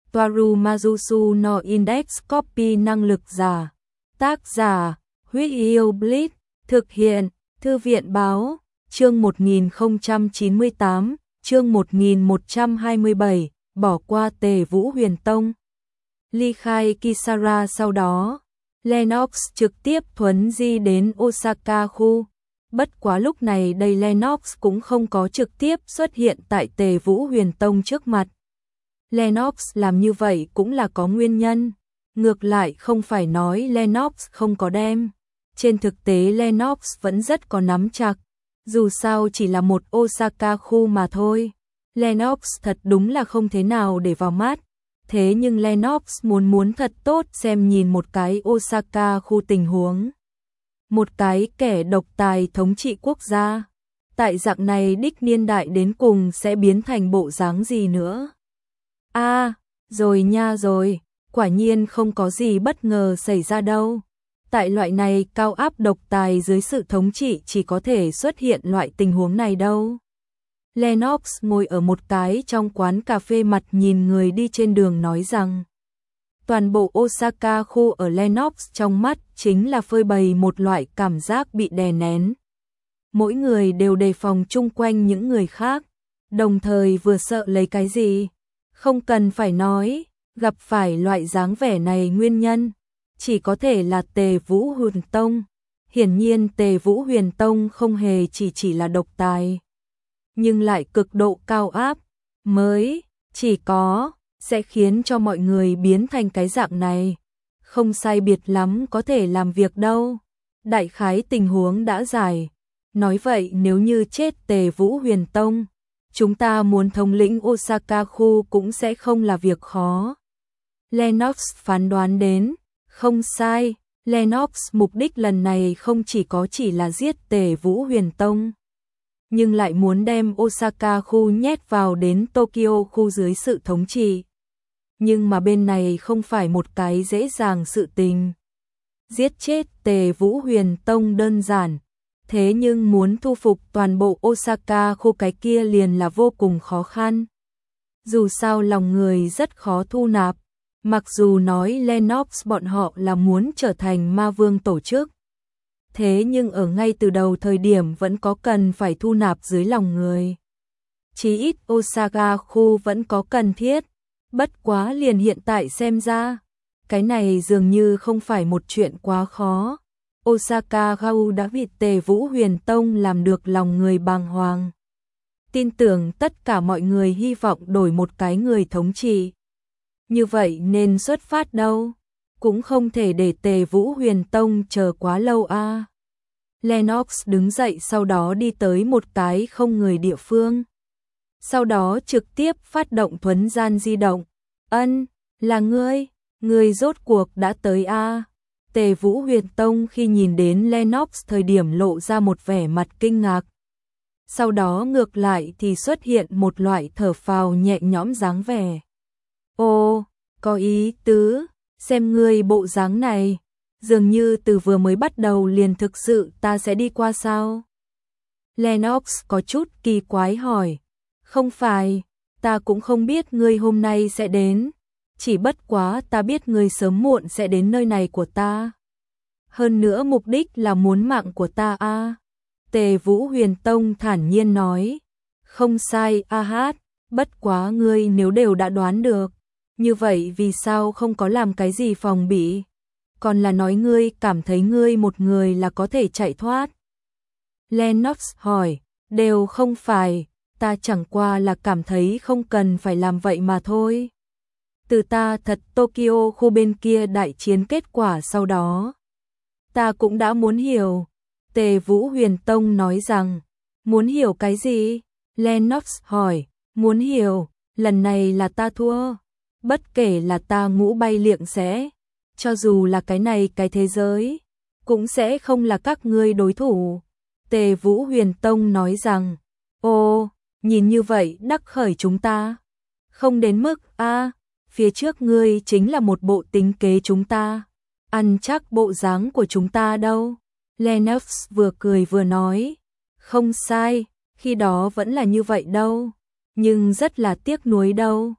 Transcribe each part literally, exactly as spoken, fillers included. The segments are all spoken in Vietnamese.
Toaru Majusu no Index Copy năng lực giả. Tác giả, Huyết Yêu Blitz, thực hiện, Thư viện Báo, chương một nghìn không trăm chín mươi tám, chương một nghìn một trăm hai mươi bảy, bỏ qua Tề Vũ Huyền Tông. Ly khai Kisara sau đó, Lennox trực tiếp thuấn di đến Osaka khu. Bất quá lúc này đây Lennox cũng không có trực tiếp xuất hiện tại Tề Vũ Huyền Tông trước mặt. Lennox làm như vậy cũng là có nguyên nhân. Ngược lại không phải nói Lennox không có đem. Trên thực tế Lennox vẫn rất có nắm chặt. Dù sao chỉ là một Osaka khu mà thôi. Lennox thật đúng là không thế nào để vào mắt. Thế nhưng Lennox muốn muốn thật tốt xem nhìn một cái Osaka khu tình huống. Một cái kẻ độc tài thống trị quốc gia. Tại dạng này đích niên đại đến cùng sẽ biến thành bộ dáng gì nữa. A, à, rồi nha rồi, quả nhiên không có gì bất ngờ xảy ra đâu. Tại loại này cao áp độc tài dưới sự thống trị chỉ có thể xuất hiện loại tình huống này đâu. Lennox ngồi ở một cái trong quán cà phê mặt nhìn người đi trên đường nói rằng toàn bộ Osaka khu ở Lennox trong mắt chính là phơi bày một loại cảm giác bị đè nén. Mỗi người đều đề phòng chung quanh những người khác, đồng thời vừa sợ lấy cái gì. Không cần phải nói, gặp phải loại dáng vẻ này nguyên nhân, chỉ có thể là Tề Vũ Huyền Tông. Hiển nhiên Tề Vũ Huyền Tông không hề chỉ chỉ là độc tài, nhưng lại cực độ cao áp, mới chỉ có sẽ khiến cho mọi người biến thành cái dạng này. Không sai biệt lắm có thể làm việc đâu. Đại khái tình huống đã giải. Nói vậy nếu như chết Tề Vũ Huyền Tông, chúng ta muốn thống lĩnh Osaka khu cũng sẽ không là việc khó. Lennox phán đoán đến, không sai, Lennox mục đích lần này không chỉ có chỉ là giết Tề Vũ Huyền Tông, nhưng lại muốn đem Osaka khu nhét vào đến Tokyo khu dưới sự thống trị. Nhưng mà bên này không phải một cái dễ dàng sự tình. Giết chết Tề Vũ Huyền Tông đơn giản, thế nhưng muốn thu phục toàn bộ Osaka khu cái kia liền là vô cùng khó khăn. Dù sao lòng người rất khó thu nạp, mặc dù nói Lennox bọn họ là muốn trở thành ma vương tổ chức. Thế nhưng ở ngay từ đầu thời điểm vẫn có cần phải thu nạp dưới lòng người. Chí ít Osaka khu vẫn có cần thiết, bất quá liền hiện tại xem ra, cái này dường như không phải một chuyện quá khó. Osaka khu đã bị Tề Vũ Huyền Tông làm được lòng người bàng hoàng. Tin tưởng tất cả mọi người hy vọng đổi một cái người thống trị. Như vậy nên xuất phát đâu, cũng không thể để Tề Vũ Huyền Tông chờ quá lâu a. À. Lennox đứng dậy sau đó đi tới một cái không người địa phương. Sau đó trực tiếp phát động thuấn gian di động. Ân, là ngươi, ngươi rốt cuộc đã tới a. À. Tề Vũ Huyền Tông khi nhìn đến Lennox thời điểm lộ ra một vẻ mặt kinh ngạc. Sau đó ngược lại thì xuất hiện một loại thở phào nhẹ nhõm dáng vẻ. Ồ, có ý tứ, xem ngươi bộ dáng này, dường như từ vừa mới bắt đầu liền thực sự ta sẽ đi qua sao? Lennox có chút kỳ quái hỏi. Không phải, ta cũng không biết ngươi hôm nay sẽ đến, chỉ bất quá ta biết ngươi sớm muộn sẽ đến nơi này của ta. Hơn nữa mục đích là muốn mạng của ta a. À. Tề Vũ Huyền Tông thản nhiên nói. Không sai a hát, bất quá ngươi nếu đều đã đoán được, như vậy vì sao không có làm cái gì phòng bị? Còn là nói ngươi cảm thấy ngươi một người là có thể chạy thoát? Lennox hỏi, đều không phải, ta chẳng qua là cảm thấy không cần phải làm vậy mà thôi. Từ ta thật Tokyo khu bên kia đại chiến kết quả sau đó, ta cũng đã muốn hiểu. Tề Vũ Huyền Tông nói rằng, muốn hiểu cái gì? Lennox hỏi, muốn hiểu, lần này là ta thua. Bất kể là ta ngũ bay liệng sẽ, cho dù là cái này cái thế giới, cũng sẽ không là các ngươi đối thủ. Tề Vũ Huyền Tông nói rằng, ô, nhìn như vậy đắc khởi chúng ta. Không đến mức, a à, phía trước ngươi chính là một bộ tính kế chúng ta. Ăn chắc bộ dáng của chúng ta đâu. Lennox vừa cười vừa nói, không sai, khi đó vẫn là như vậy đâu, nhưng rất là tiếc nuối đâu.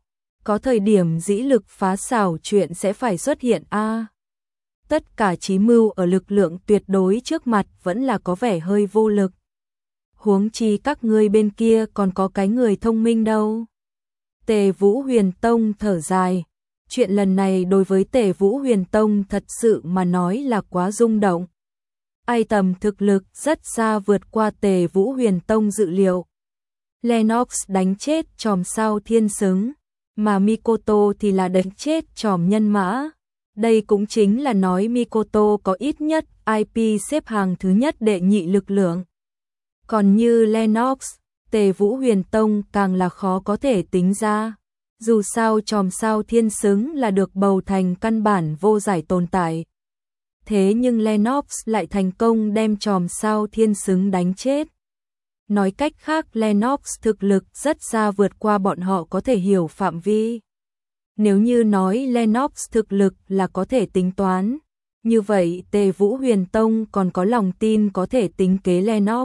có thời điểm dĩ lực phá xảo chuyện sẽ phải xuất hiện a. Tất cả chí mưu ở lực lượng tuyệt đối trước mặt vẫn là có vẻ hơi vô lực. Huống chi các ngươi bên kia còn có cái người thông minh đâu. Tề Vũ Huyền Tông thở dài. Chuyện lần này đối với Tề Vũ Huyền Tông thật sự mà nói là quá rung động. Ai tầm thực lực rất xa vượt qua Tề Vũ Huyền Tông dự liệu. Lennox đánh chết tròm sao thiên xứng, mà Mikoto thì là đánh chết tròm nhân mã. Đây cũng chính là nói Mikoto có ít nhất i pê xếp hàng thứ nhất đệ nhị lực lượng. Còn như Lennox, Tề Vũ Huyền Tông càng là khó có thể tính ra. Dù sao tròm sao thiên xứng là được bầu thành căn bản vô giải tồn tại. Thế nhưng Lennox lại thành công đem tròm sao thiên xứng đánh chết. Nói cách khác Lennox thực lực rất xa vượt qua bọn họ có thể hiểu phạm vi. Nếu như nói Lennox thực lực là có thể tính toán, như vậy Tề Vũ Huyền Tông còn có lòng tin có thể tính kế Lennox.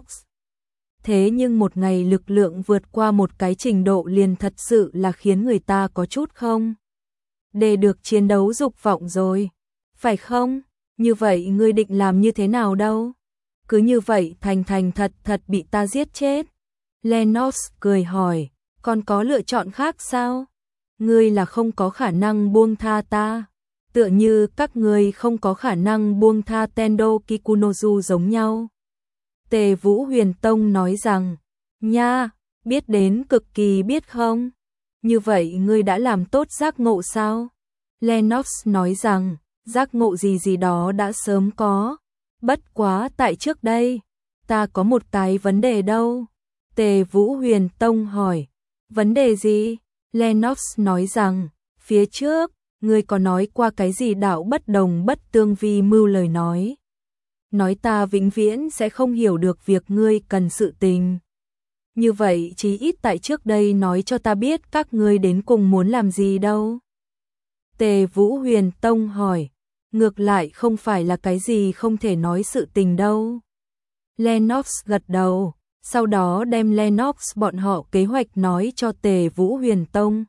Thế nhưng một ngày lực lượng vượt qua một cái trình độ liền thật sự là khiến người ta có chút không để được chiến đấu dục vọng rồi, phải không? Như vậy ngươi định làm như thế nào đâu? Cứ như vậy thành thành thật thật bị ta giết chết. Lennox cười hỏi, còn có lựa chọn khác sao? Ngươi là không có khả năng buông tha ta. Tựa như các ngươi không có khả năng buông tha Tendo Kikunozu giống nhau. Tề Vũ Huyền Tông nói rằng, nha, biết đến cực kỳ biết không? Như vậy ngươi đã làm tốt giác ngộ sao? Lennox nói rằng, giác ngộ gì gì đó đã sớm có. Bất quá tại trước đây, ta có một cái vấn đề đâu. Tề Vũ Huyền Tông hỏi, vấn đề gì? Lennox nói rằng, phía trước, ngươi có nói qua cái gì đạo bất đồng bất tương vi mưu lời nói. Nói ta vĩnh viễn sẽ không hiểu được việc ngươi cần sự tình. Như vậy chí ít tại trước đây nói cho ta biết các ngươi đến cùng muốn làm gì đâu. Tề Vũ Huyền Tông hỏi, ngược lại không phải là cái gì không thể nói sự tình đâu. Lennox gật đầu, sau đó đem Lennox bọn họ kế hoạch nói cho Tề Vũ Huyền Tông.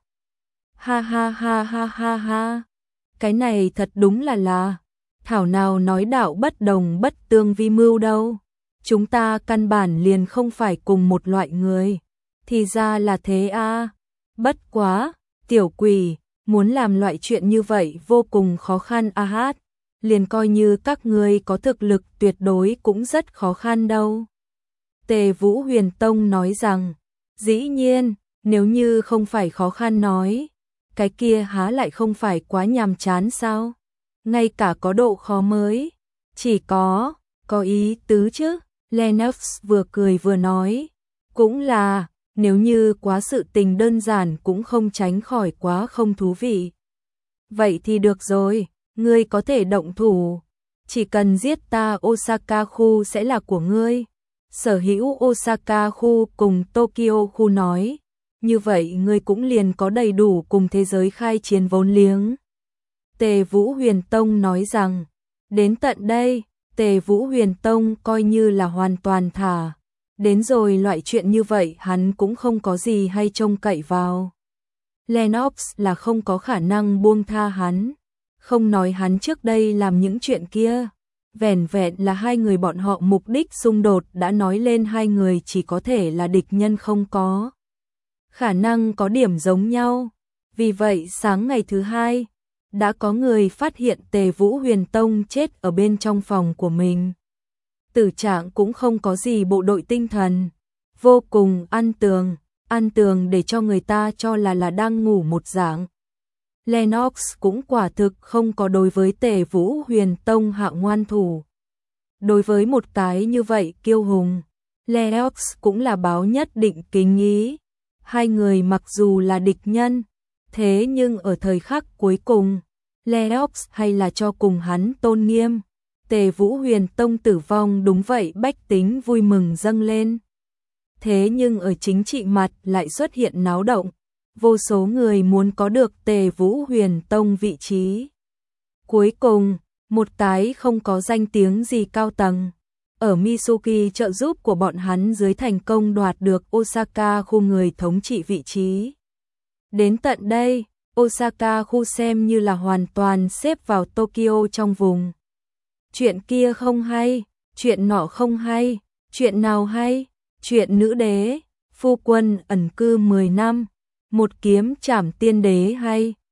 Ha ha ha ha ha ha, cái này thật đúng là là, thảo nào nói đạo bất đồng bất tương vi mưu đâu. Chúng ta căn bản liền không phải cùng một loại người. Thì ra là thế a. Bất quá, tiểu quỷ, muốn làm loại chuyện như vậy vô cùng khó khăn a hát. Liền coi như các ngươi có thực lực tuyệt đối cũng rất khó khăn đâu. Tề Vũ Huyền Tông nói rằng, dĩ nhiên, nếu như không phải khó khăn nói, cái kia há lại không phải quá nhàm chán sao? Ngay cả có độ khó mới, chỉ có, có ý tứ chứ. Lennox vừa cười vừa nói, cũng là, nếu như quá sự tình đơn giản cũng không tránh khỏi quá không thú vị. Vậy thì được rồi, ngươi có thể động thủ, chỉ cần giết ta Osaka khu sẽ là của ngươi. Sở hữu Osaka khu cùng Tokyo khu nói, như vậy ngươi cũng liền có đầy đủ cùng thế giới khai chiến vốn liếng. Tề Vũ Huyền Tông nói rằng, đến tận đây, Tề Vũ Huyền Tông coi như là hoàn toàn thả. Đến rồi loại chuyện như vậy hắn cũng không có gì hay trông cậy vào. Lennox là không có khả năng buông tha hắn. Không nói hắn trước đây làm những chuyện kia. Vẻn vẹn là hai người bọn họ mục đích xung đột đã nói lên hai người chỉ có thể là địch nhân không có khả năng có điểm giống nhau. Vì vậy sáng ngày thứ hai, đã có người phát hiện Tề Vũ Huyền Tông chết ở bên trong phòng của mình. Tử trạng cũng không có gì bộ đội tinh thần, vô cùng ăn tường, ăn tường để cho người ta cho là là đang ngủ một dạng. Lennox cũng quả thực không có đối với Tề Vũ Huyền Tông hạ ngoan thủ. Đối với một cái như vậy kiêu hùng, Lennox cũng là báo nhất định kính ý. Hai người mặc dù là địch nhân, thế nhưng ở thời khắc cuối cùng, Lennox hay là cho cùng hắn tôn nghiêm. Tề Vũ Huyền Tông tử vong đúng vậy bách tính vui mừng dâng lên. Thế nhưng ở chính trị mặt lại xuất hiện náo động. Vô số người muốn có được Tề Vũ Huyền Tông vị trí. Cuối cùng, một cái không có danh tiếng gì cao tầng, ở Mitsuki trợ giúp của bọn hắn dưới thành công đoạt được Osaka khu người thống trị vị trí. Đến tận đây, Osaka khu xem như là hoàn toàn xếp vào Tokyo trong vùng. Chuyện kia không hay, chuyện nọ không hay, chuyện nào hay, chuyện nữ đế, phu quân ẩn cư mười năm, một kiếm trảm tiên đế hay.